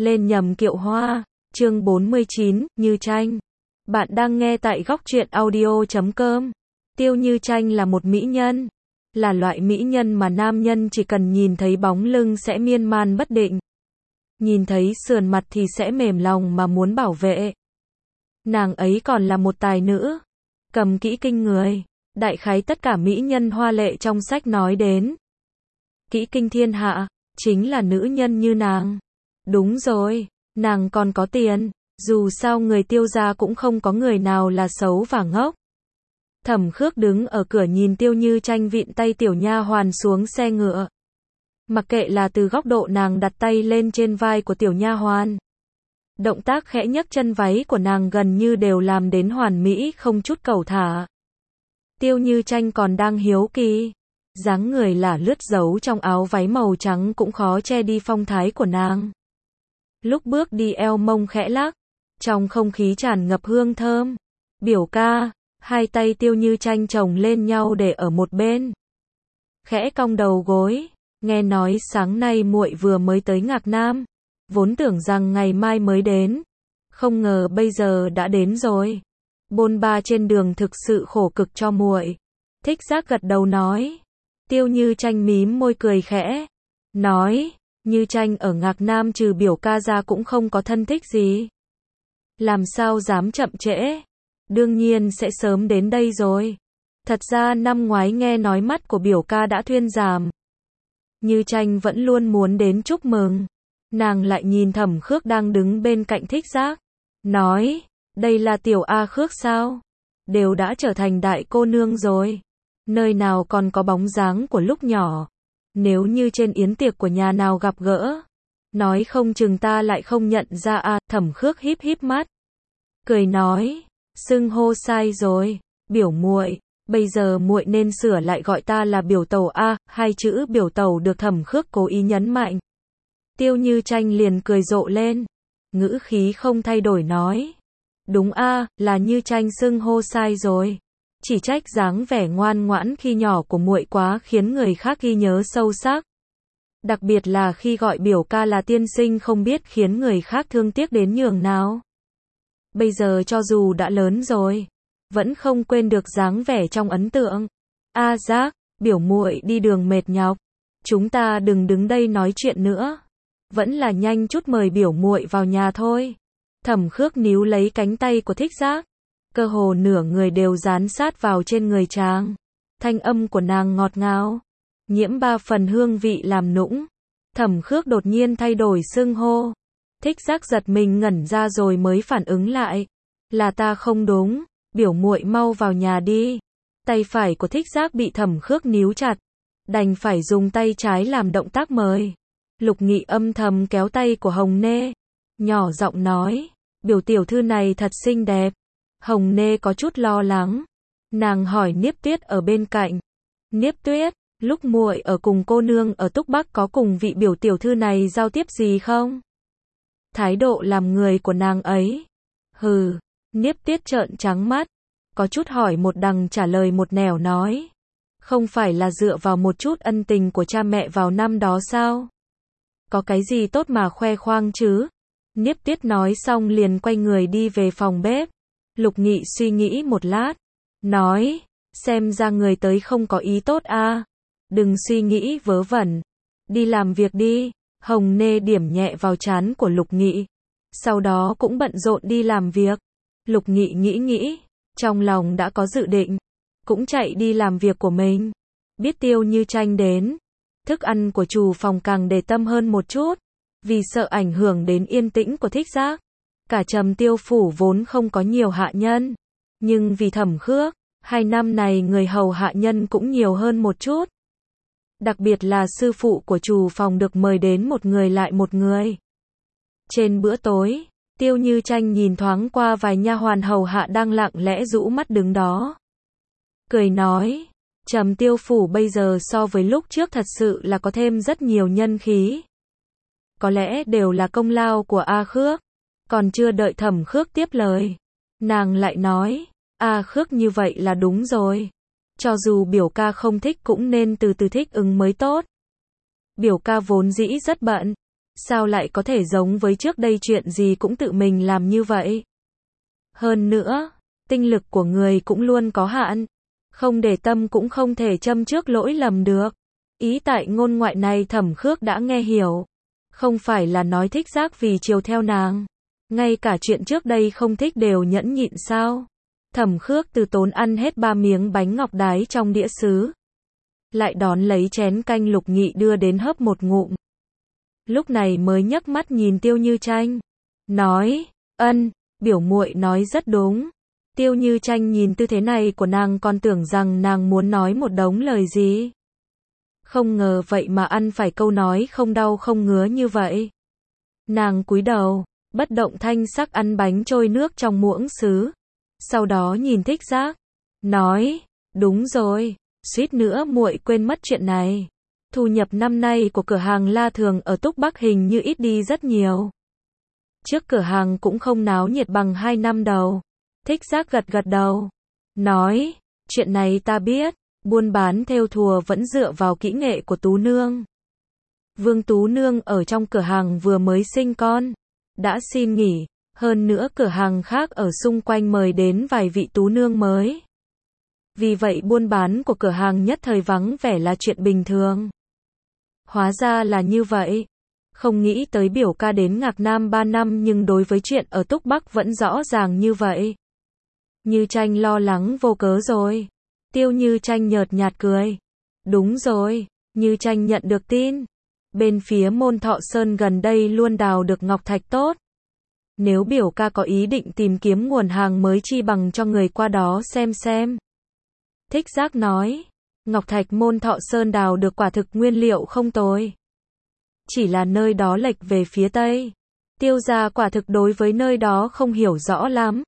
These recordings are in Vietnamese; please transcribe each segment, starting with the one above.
Lên nhầm kiệu hoa, chương 49, Như Tranh. Bạn đang nghe tại góc truyện audio.com. Tiêu Như Tranh là một mỹ nhân. Là loại mỹ nhân mà nam nhân chỉ cần nhìn thấy bóng lưng sẽ miên man bất định. Nhìn thấy sườn mặt thì sẽ mềm lòng mà muốn bảo vệ. Nàng ấy còn là một tài nữ. Cầm kỹ kinh người. Đại khái tất cả mỹ nhân hoa lệ trong sách nói đến. Kỹ kinh thiên hạ, chính là nữ nhân như nàng. Đúng rồi, nàng còn có tiền, dù sao người Tiêu gia cũng không có người nào là xấu và ngốc. Thẩm Khước đứng ở cửa nhìn Tiêu Như Tranh vịn tay tiểu nha hoàn xuống xe ngựa. Mặc kệ là từ góc độ nàng đặt tay lên trên vai của tiểu nha hoàn. Động tác khẽ nhấc chân váy của nàng gần như đều làm đến hoàn mỹ không chút cẩu thả. Tiêu Như Tranh còn đang hiếu kỳ. Dáng người lả lướt giấu trong áo váy màu trắng cũng khó che đi phong thái của nàng. Lúc bước đi eo mông khẽ lắc, trong không khí tràn ngập hương thơm. Biểu ca, hai tay Tiêu Như Tranh chồng lên nhau để ở một bên. Khẽ cong đầu gối, nghe nói sáng nay muội vừa mới tới Ngạc Nam, vốn tưởng rằng ngày mai mới đến, không ngờ bây giờ đã đến rồi. Bôn ba trên đường thực sự khổ cực cho muội. Thích Giác gật đầu nói. Tiêu Như Tranh mím môi cười khẽ, nói, Như Tranh ở Ngạc Nam trừ biểu ca ra cũng không có thân thích gì. Làm sao dám chậm trễ, đương nhiên sẽ sớm đến đây rồi. Thật ra năm ngoái nghe nói mắt của biểu ca đã thuyên giảm. Như Tranh vẫn luôn muốn đến chúc mừng. Nàng lại nhìn Thẩm Khước đang đứng bên cạnh Thích Giác, nói, đây là tiểu A Khước sao? Đều đã trở thành đại cô nương rồi. Nơi nào còn có bóng dáng của lúc nhỏ. Nếu như trên yến tiệc của nhà nào gặp gỡ, nói không chừng ta lại không nhận ra à. Thẩm Khước híp híp mắt, cười nói, xưng hô sai rồi, biểu muội, bây giờ muội nên sửa lại gọi ta là biểu tẩu a. Hai chữ biểu tẩu được Thẩm Khước cố ý nhấn mạnh. Tiêu Như Tranh liền cười rộ lên, ngữ khí không thay đổi nói, đúng a, là Như Tranh xưng hô sai rồi. Chỉ trách dáng vẻ ngoan ngoãn khi nhỏ của muội quá khiến người khác ghi nhớ sâu sắc. Đặc biệt là khi gọi biểu ca là tiên sinh không biết khiến người khác thương tiếc đến nhường nào. Bây giờ cho dù đã lớn rồi, vẫn không quên được dáng vẻ trong ấn tượng. A Giác, biểu muội đi đường mệt nhọc, chúng ta đừng đứng đây nói chuyện nữa. Vẫn là nhanh chút mời biểu muội vào nhà thôi. Thẩm Khước níu lấy cánh tay của Thích Giác. Cơ hồ nửa người đều dán sát vào trên người chàng. Thanh âm của nàng ngọt ngào, nhiễm ba phần hương vị làm nũng. Thẩm Khước đột nhiên thay đổi xưng hô. Thích Giác giật mình ngẩn ra rồi mới phản ứng lại. Là ta không đúng, biểu muội mau vào nhà đi. Tay phải của Thích Giác bị Thẩm Khước níu chặt, đành phải dùng tay trái làm động tác mời. Lục Nghị âm thầm kéo tay của Hồng Nê, nhỏ giọng nói, biểu tiểu thư này thật xinh đẹp. Hồng Nê có chút lo lắng. Nàng hỏi Niếp Tuyết ở bên cạnh. Niếp Tuyết, lúc muội ở cùng cô nương ở Túc Bắc có cùng vị biểu tiểu thư này giao tiếp gì không? Thái độ làm người của nàng ấy. Hừ, Niếp Tuyết trợn trắng mắt. Có chút hỏi một đằng trả lời một nẻo nói. Không phải là dựa vào một chút ân tình của cha mẹ vào năm đó sao? Có cái gì tốt mà khoe khoang chứ? Niếp Tuyết nói xong liền quay người đi về phòng bếp. Lục Nghị suy nghĩ một lát, nói, xem ra người tới không có ý tốt a. Đừng suy nghĩ vớ vẩn, đi làm việc đi. Hồng Nê điểm nhẹ vào trán của Lục Nghị, sau đó cũng bận rộn đi làm việc. Lục Nghị nghĩ, trong lòng đã có dự định, cũng chạy đi làm việc của mình. Biết Tiêu Như Tranh đến, thức ăn của chủ phòng càng để tâm hơn một chút, vì sợ ảnh hưởng đến yên tĩnh của Thích Giác. Cả Trầm Tiêu phủ vốn không có nhiều hạ nhân, nhưng vì Thẩm Khước, 2 năm này người hầu hạ nhân cũng nhiều hơn một chút. Đặc biệt là sư phụ của chủ phòng được mời đến một người lại một người. Trên bữa tối, Tiêu Như Tranh nhìn thoáng qua vài nha hoàn hầu hạ đang lặng lẽ rũ mắt đứng đó. Cười nói, Trầm Tiêu phủ bây giờ so với lúc trước thật sự là có thêm rất nhiều nhân khí. Có lẽ đều là công lao của A Khước. Còn chưa đợi Thẩm Khước tiếp lời, nàng lại nói, A Khước như vậy là đúng rồi. Cho dù biểu ca không thích cũng nên từ từ thích ứng mới tốt. Biểu ca vốn dĩ rất bận, Sao lại có thể giống với trước đây chuyện gì cũng tự mình làm như vậy? Hơn nữa, tinh lực của người cũng luôn có hạn. Không để tâm cũng không thể châm trước lỗi lầm được. Ý tại ngôn ngoại này Thẩm Khước đã nghe hiểu. Không phải là nói thích Giác vì chiều theo nàng. Ngay cả chuyện trước đây không thích đều nhẫn nhịn sao? Thẩm Khước từ tốn ăn hết 3 miếng bánh ngọc đái trong đĩa sứ. Lại đón lấy chén canh Lục Nghị đưa đến hớp một ngụm. Lúc này mới nhấc mắt nhìn Tiêu Như Tranh. Nói, biểu muội nói rất đúng. Tiêu Như Tranh nhìn tư thế này của nàng còn tưởng rằng nàng muốn nói một đống lời gì. Không ngờ vậy mà ăn phải câu nói không đau không ngứa như vậy. Nàng cúi đầu, bất động thanh sắc ăn bánh trôi nước trong muỗng sứ. Sau đó nhìn Thích Giác, nói, đúng rồi, suýt nữa muội quên mất chuyện này. Thu nhập năm nay của cửa hàng La Thường ở Túc Bắc hình như ít đi rất nhiều. Trước cửa hàng cũng không náo nhiệt bằng 2 năm đầu. Thích Giác gật gật đầu, nói, chuyện này ta biết, buôn bán thêu thùa vẫn dựa vào kỹ nghệ của Tú Nương. Vương Tú Nương ở trong cửa hàng vừa mới sinh con, đã xin nghỉ, hơn nữa cửa hàng khác ở xung quanh mời đến vài vị Tú Nương mới. Vì vậy buôn bán của cửa hàng nhất thời vắng vẻ là chuyện bình thường. Hóa ra là như vậy. Không nghĩ tới biểu ca đến Ngạc Nam 3 năm nhưng đối với chuyện ở Túc Bắc vẫn rõ ràng như vậy. Như Tranh lo lắng vô cớ rồi. Tiêu Như Tranh nhợt nhạt cười. Đúng rồi, Như Tranh nhận được tin. Bên phía Môn Thọ Sơn gần đây luôn đào được ngọc thạch tốt. Nếu biểu ca có ý định tìm kiếm nguồn hàng mới chi bằng cho người qua đó xem. Thích Giác nói, ngọc thạch Môn Thọ Sơn đào được quả thực nguyên liệu không tồi. Chỉ là nơi đó lệch về phía Tây. Tiêu gia quả thực đối với nơi đó không hiểu rõ lắm.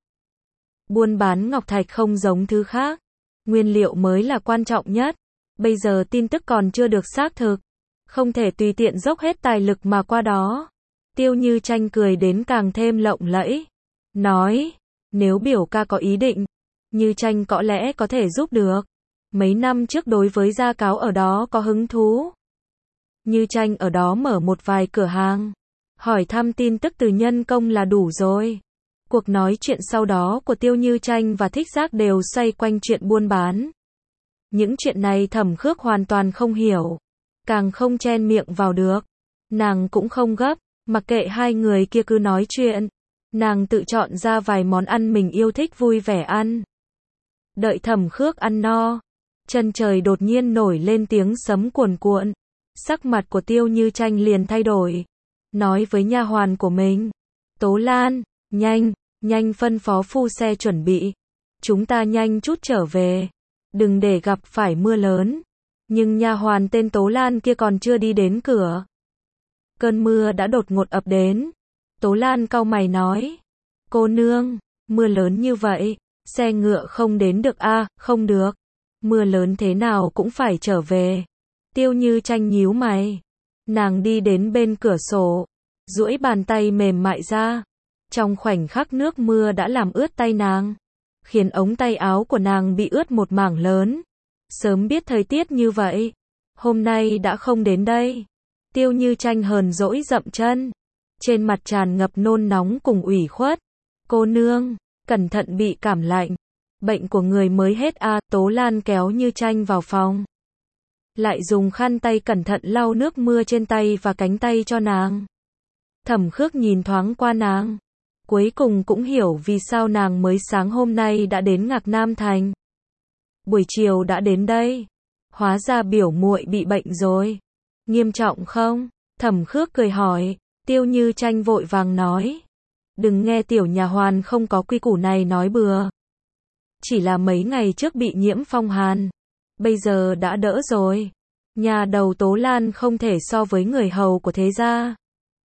Buôn bán ngọc thạch không giống thứ khác. Nguyên liệu mới là quan trọng nhất. Bây giờ tin tức còn chưa được xác thực. Không thể tùy tiện dốc hết tài lực mà qua đó. Tiêu Như Tranh cười đến càng thêm lộng lẫy. Nói, nếu biểu ca có ý định, Như Tranh có lẽ có thể giúp được. Mấy năm trước đối với gia cáo ở đó có hứng thú. Như Tranh ở đó mở một vài cửa hàng. Hỏi thăm tin tức từ nhân công là đủ rồi. Cuộc nói chuyện sau đó của Tiêu Như Tranh và Thích Giác đều xoay quanh chuyện buôn bán. Những chuyện này Thẩm Khước hoàn toàn không hiểu. Càng không chen miệng vào được. Nàng cũng không gấp, mặc kệ hai người kia cứ nói chuyện. Nàng tự chọn ra vài món ăn mình yêu thích vui vẻ ăn. Đợi Thẩm Khước ăn no. Chân trời đột nhiên nổi lên tiếng sấm cuồn cuộn. Sắc mặt của Tiêu Như Tranh liền thay đổi. Nói với nha hoàn của mình. Tố Lan, nhanh phân phó phu xe chuẩn bị. Chúng ta nhanh chút trở về. Đừng để gặp phải mưa lớn. Nhưng nha hoàn tên Tố Lan kia còn chưa đi đến cửa. Cơn mưa đã đột ngột ập đến. Tố Lan cau mày nói. Cô nương, mưa lớn như vậy, xe ngựa không đến được à, không được. Mưa lớn thế nào cũng phải trở về. Tiêu Như Tranh nhíu mày. Nàng đi đến bên cửa sổ. Duỗi bàn tay mềm mại ra. Trong khoảnh khắc nước mưa đã làm ướt tay nàng. Khiến ống tay áo của nàng bị ướt một mảng lớn. Sớm biết thời tiết như vậy. Hôm nay đã không đến đây. Tiêu Như Tranh hờn dỗi dậm chân. Trên mặt tràn ngập nôn nóng cùng ủy khuất. Cô nương, cẩn thận bị cảm lạnh. Bệnh của người mới hết à, Tố Lan kéo Như Tranh vào phòng. Lại dùng khăn tay cẩn thận lau nước mưa trên tay và cánh tay cho nàng. Thẩm Khước nhìn thoáng qua nàng. Cuối cùng cũng hiểu vì sao nàng mới sáng hôm nay đã đến Ngạc Nam Thành. Buổi chiều đã đến đây. Hóa ra biểu muội bị bệnh rồi. Nghiêm trọng không? Thẩm Khước cười hỏi. Tiêu Như Tranh vội vàng nói. Đừng nghe tiểu nhà hoàn không có quy củ này nói bừa. Chỉ là mấy ngày trước bị nhiễm phong hàn. Bây giờ đã đỡ rồi. Nhà đầu Tố Lan không thể so với người hầu của thế gia.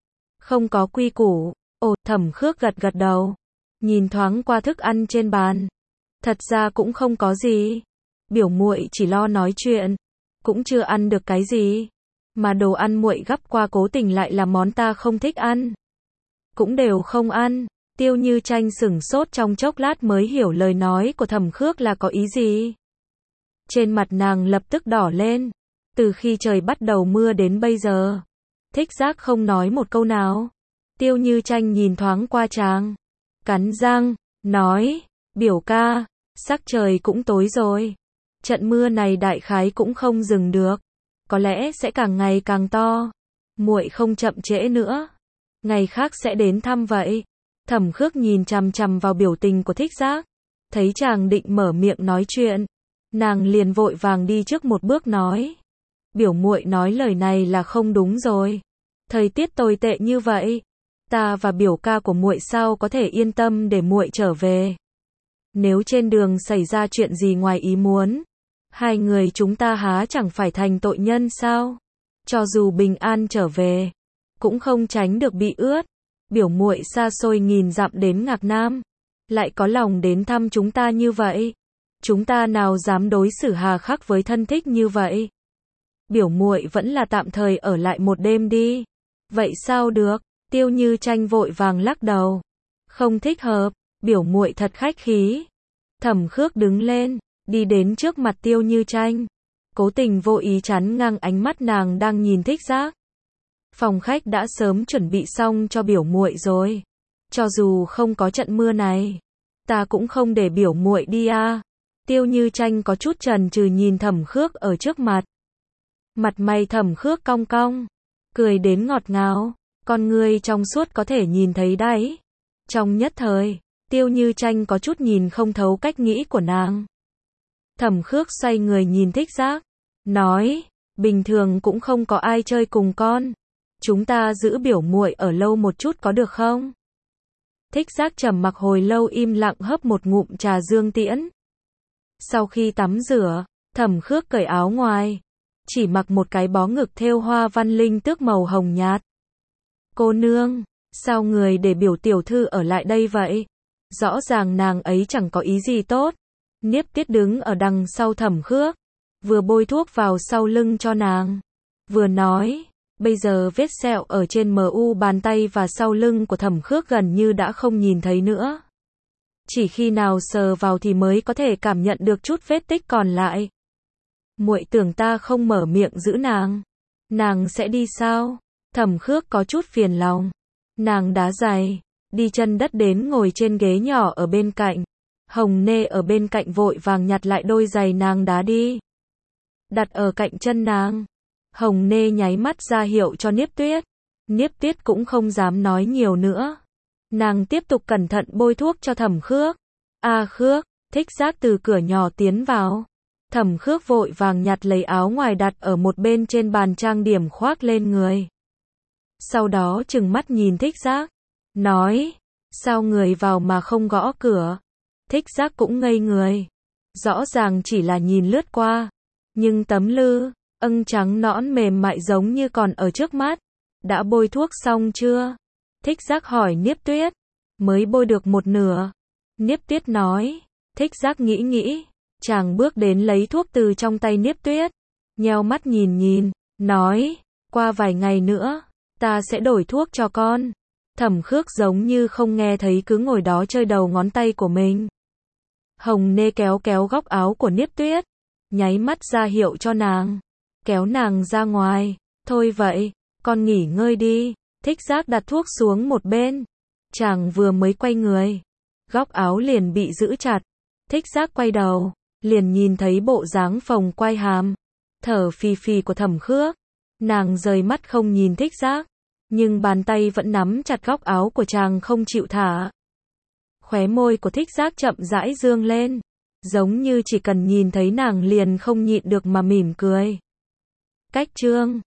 Không có quy củ. Ồ, Thẩm Khước gật gật đầu. Nhìn thoáng qua thức ăn trên bàn. Thật ra cũng không có gì. Biểu muội chỉ lo nói chuyện. Cũng chưa ăn được cái gì. Mà đồ ăn muội gắp qua cố tình lại là món ta không thích ăn. Cũng đều không ăn. Tiêu Như Tranh sửng sốt trong chốc lát mới hiểu lời nói của Thẩm Khước là có ý gì. Trên mặt nàng lập tức đỏ lên. Từ khi trời bắt đầu mưa đến bây giờ, Thích Giác không nói một câu nào. Tiêu Như Tranh nhìn thoáng qua chàng, cắn răng, nói, biểu ca, sắc trời cũng tối rồi. Trận mưa này đại khái cũng không dừng được. Có lẽ sẽ càng ngày càng to. Muội không chậm trễ nữa. Ngày khác sẽ đến thăm vậy. Thẩm Khước nhìn chằm chằm vào biểu tình của Thích Giác. Thấy chàng định mở miệng nói chuyện. Nàng liền vội vàng đi trước một bước nói. Biểu muội nói lời này là không đúng rồi. Thời tiết tồi tệ như vậy. Ta và biểu ca của muội sao có thể yên tâm để muội trở về. Nếu trên đường xảy ra chuyện gì ngoài ý muốn, hai người chúng ta há chẳng phải thành tội nhân sao? Cho dù bình an trở về, cũng không tránh được bị ướt. Biểu muội xa xôi nghìn dặm đến Ngạc Nam, lại có lòng đến thăm chúng ta như vậy. Chúng ta nào dám đối xử hà khắc với thân thích như vậy? Biểu muội vẫn là tạm thời ở lại một đêm đi. Vậy sao được? Tiêu Như Tranh vội vàng lắc đầu. Không thích hợp, biểu muội thật khách khí. Thẩm Khước đứng lên, đi đến trước mặt Tiêu Như Tranh, cố tình vô ý chắn ngang ánh mắt nàng đang nhìn Thích Giác. Phòng khách đã sớm chuẩn bị xong cho biểu muội rồi. Cho dù không có trận mưa này, ta cũng không để biểu muội đi à. Tiêu Như Tranh có chút chần chừ nhìn Thẩm Khước ở trước mặt. Mặt mày Thẩm Khước cong cong, cười đến ngọt ngào, con ngươi trong suốt có thể nhìn thấy đáy. Trong nhất thời, Tiêu Như Tranh có chút nhìn không thấu cách nghĩ của nàng. Thẩm Khước xoay người nhìn Thích Giác, nói, bình thường cũng không có ai chơi cùng con. Chúng ta giữ biểu muội ở lâu một chút có được không? Thích Giác trầm mặc hồi lâu im lặng hớp một ngụm trà dương tiễn. Sau khi tắm rửa, Thẩm Khước cởi áo ngoài, chỉ mặc một cái bó ngực thêu hoa văn linh tước màu hồng nhạt. Cô nương, sao người để biểu tiểu thư ở lại đây vậy? Rõ ràng nàng ấy chẳng có ý gì tốt. Niếp Tiết đứng ở đằng sau Thẩm Khước, vừa bôi thuốc vào sau lưng cho nàng, vừa nói, bây giờ vết sẹo ở trên mu bàn tay và sau lưng của Thẩm Khước gần như đã không nhìn thấy nữa. Chỉ khi nào sờ vào thì mới có thể cảm nhận được chút vết tích còn lại. Muội tưởng ta không mở miệng giữ nàng sẽ đi sao? Thẩm Khước có chút phiền lòng. Nàng đá giày, đi chân đất đến ngồi trên ghế nhỏ ở bên cạnh. Hồng Nê ở bên cạnh vội vàng nhặt lại đôi giày nàng đá đi, đặt ở cạnh chân nàng. Hồng Nê nháy mắt ra hiệu cho Niếp Tuyết. Niếp Tuyết cũng không dám nói nhiều nữa. Nàng tiếp tục cẩn thận bôi thuốc cho Thẩm Khước. Khước, Thích Giác từ cửa nhỏ tiến vào. Thẩm Khước vội vàng nhặt lấy áo ngoài đặt ở một bên trên bàn trang điểm khoác lên người. Sau đó trừng mắt nhìn Thích Giác, nói, sao người vào mà không gõ cửa? Thích Giác cũng ngây người. Rõ ràng chỉ là nhìn lướt qua, nhưng tấm lư âng trắng nõn mềm mại giống như còn ở trước mắt. Đã bôi thuốc xong chưa? Thích Giác hỏi Niếp Tuyết. Mới bôi được một nửa. Niếp Tuyết nói. Thích Giác nghĩ, chàng bước đến lấy thuốc từ trong tay Niếp Tuyết, nheo mắt nhìn, nói, qua vài ngày nữa, ta sẽ đổi thuốc cho con. Thẩm Khước giống như không nghe thấy, cứ ngồi đó chơi đầu ngón tay của mình. Hồng Nê kéo góc áo của Niếp Tuyết, nháy mắt ra hiệu cho nàng, kéo nàng ra ngoài. Thôi vậy, con nghỉ ngơi đi. Thích Giác đặt thuốc xuống một bên. Chàng vừa mới quay người, góc áo liền bị giữ chặt. Thích Giác quay đầu, liền nhìn thấy bộ dáng phồng quai hàm, thở phì phì của Thẩm Khước. Nàng rời mắt không nhìn Thích Giác, nhưng bàn tay vẫn nắm chặt góc áo của chàng không chịu thả. Khóe môi của Thích Giác chậm rãi dương lên, giống như chỉ cần nhìn thấy nàng liền không nhịn được mà mỉm cười. Cách chương